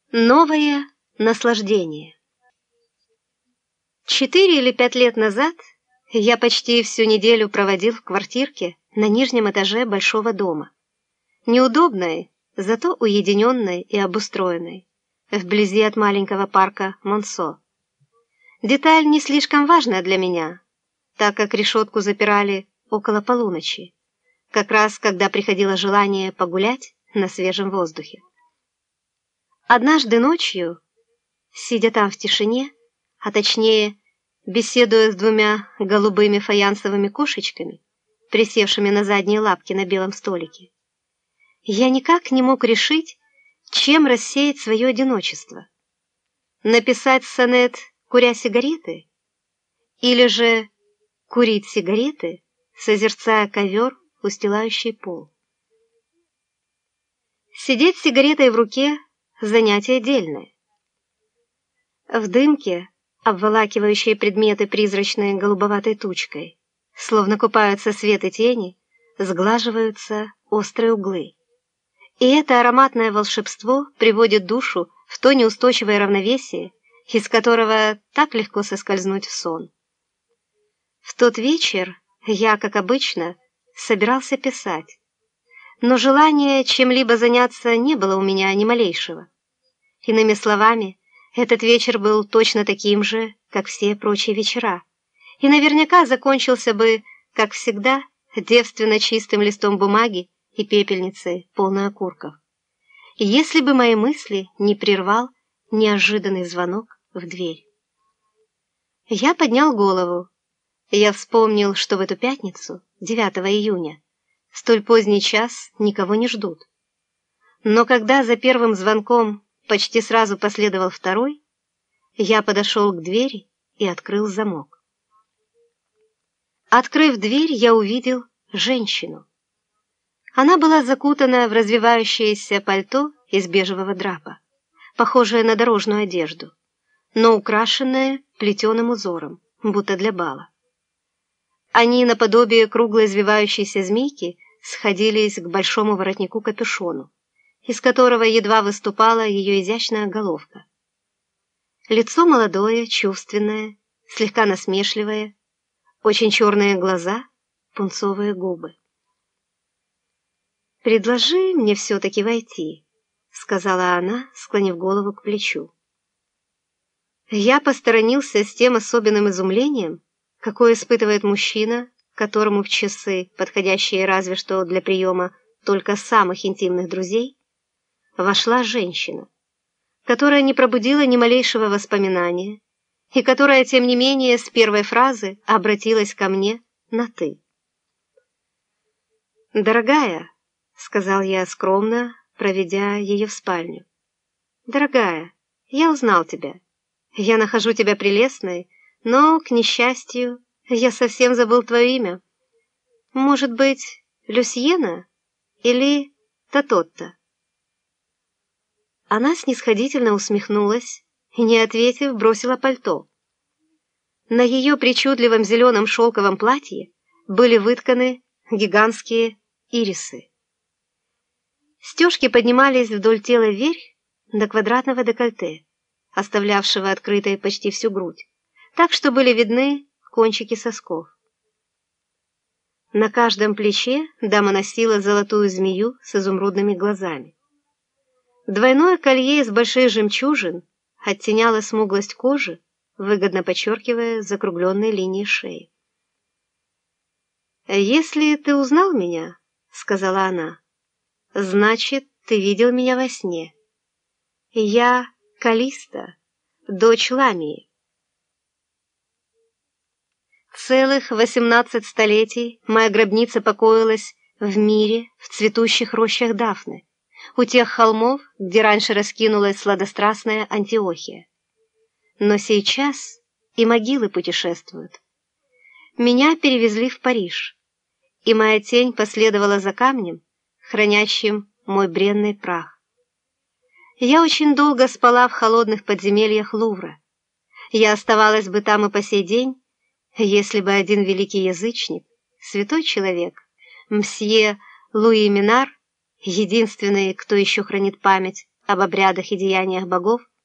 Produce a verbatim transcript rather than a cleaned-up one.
Новое наслаждение. Четыре или пять лет назад я почти всю неделю проводил в квартирке на нижнем этаже большого дома. Неудобной, зато уединенной и обустроенной, вблизи от маленького парка Монсо. Деталь не слишком важная для меня, так как решетку запирали около полуночи, как раз когда приходило желание погулять на свежем воздухе. Однажды ночью, сидя там в тишине, а точнее, беседуя с двумя голубыми фаянсовыми кошечками, присевшими на задние лапки на белом столике, я никак не мог решить, чем рассеять свое одиночество. Написать сонет, куря сигареты, или же курить сигареты, созерцая ковер, устилающий пол. Сидеть с сигаретой в руке — занятие дельное. В дымке, обволакивающие предметы призрачной голубоватой тучкой, словно купаются свет и тени, сглаживаются острые углы. И это ароматное волшебство приводит душу в то неустойчивое равновесие, из которого так легко соскользнуть в сон. В тот вечер я, как обычно, собирался писать, но желания чем-либо заняться не было у меня ни малейшего. Иными словами, этот вечер был точно таким же, как все прочие вечера, и наверняка закончился бы, как всегда, девственно чистым листом бумаги и пепельницей, полной окурков, если бы мои мысли не прервал неожиданный звонок в дверь. Я поднял голову. Я вспомнил, что в эту пятницу, девятого июня, в столь поздний час никого не ждут. Но когда за первым звонком почти сразу последовал второй, я подошел к двери и открыл замок. Открыв дверь, я увидел женщину. Она была закутана в развивающееся пальто из бежевого драпа, похожее на дорожную одежду, но украшенное плетеным узором, будто для бала. Они, наподобие круглой извивающейся змейки, сходились к большому воротнику-капюшону, из которого едва выступала ее изящная головка. Лицо молодое, чувственное, слегка насмешливое, очень черные глаза, пунцовые губы. «Предложи мне все-таки войти», — сказала она, склонив голову к плечу. Я посторонился с тем особенным изумлением, какое испытывает мужчина, которому в часы, подходящие разве что для приема только самых интимных друзей, вошла женщина, которая не пробудила ни малейшего воспоминания и которая, тем не менее, с первой фразы обратилась ко мне на «ты». «Дорогая», — сказал я скромно, проведя ее в спальню, — «дорогая, я узнал тебя. Я нахожу тебя прелестной, но, к несчастью, я совсем забыл твое имя. Может быть, Люсьена или Тототта?» Она снисходительно усмехнулась и, не ответив, бросила пальто. На ее причудливом зеленом шелковом платье были вытканы гигантские ирисы. Стежки поднимались вдоль тела вверх до квадратного декольте, оставлявшего открытой почти всю грудь, так что были видны кончики сосков. На каждом плече дама носила золотую змею с изумрудными глазами. Двойное колье из больших жемчужин оттеняло смуглость кожи, выгодно подчеркивая закругленные линии шеи. «Если ты узнал меня, — сказала она, — значит, ты видел меня во сне. Я Калиста, дочь Ламии. Целых восемнадцать столетий моя гробница покоилась в мире, в цветущих рощах Дафны, у тех холмов, где раньше раскинулась сладострастная Антиохия. Но сейчас и могилы путешествуют. Меня перевезли в Париж, и моя тень последовала за камнем, хранящим мой бренный прах. Я очень долго спала в холодных подземельях Лувра. Я оставалась бы там и по сей день, если бы один великий язычник, святой человек, мсье Луи Минар, единственный, кто еще хранит память об обрядах и деяниях богов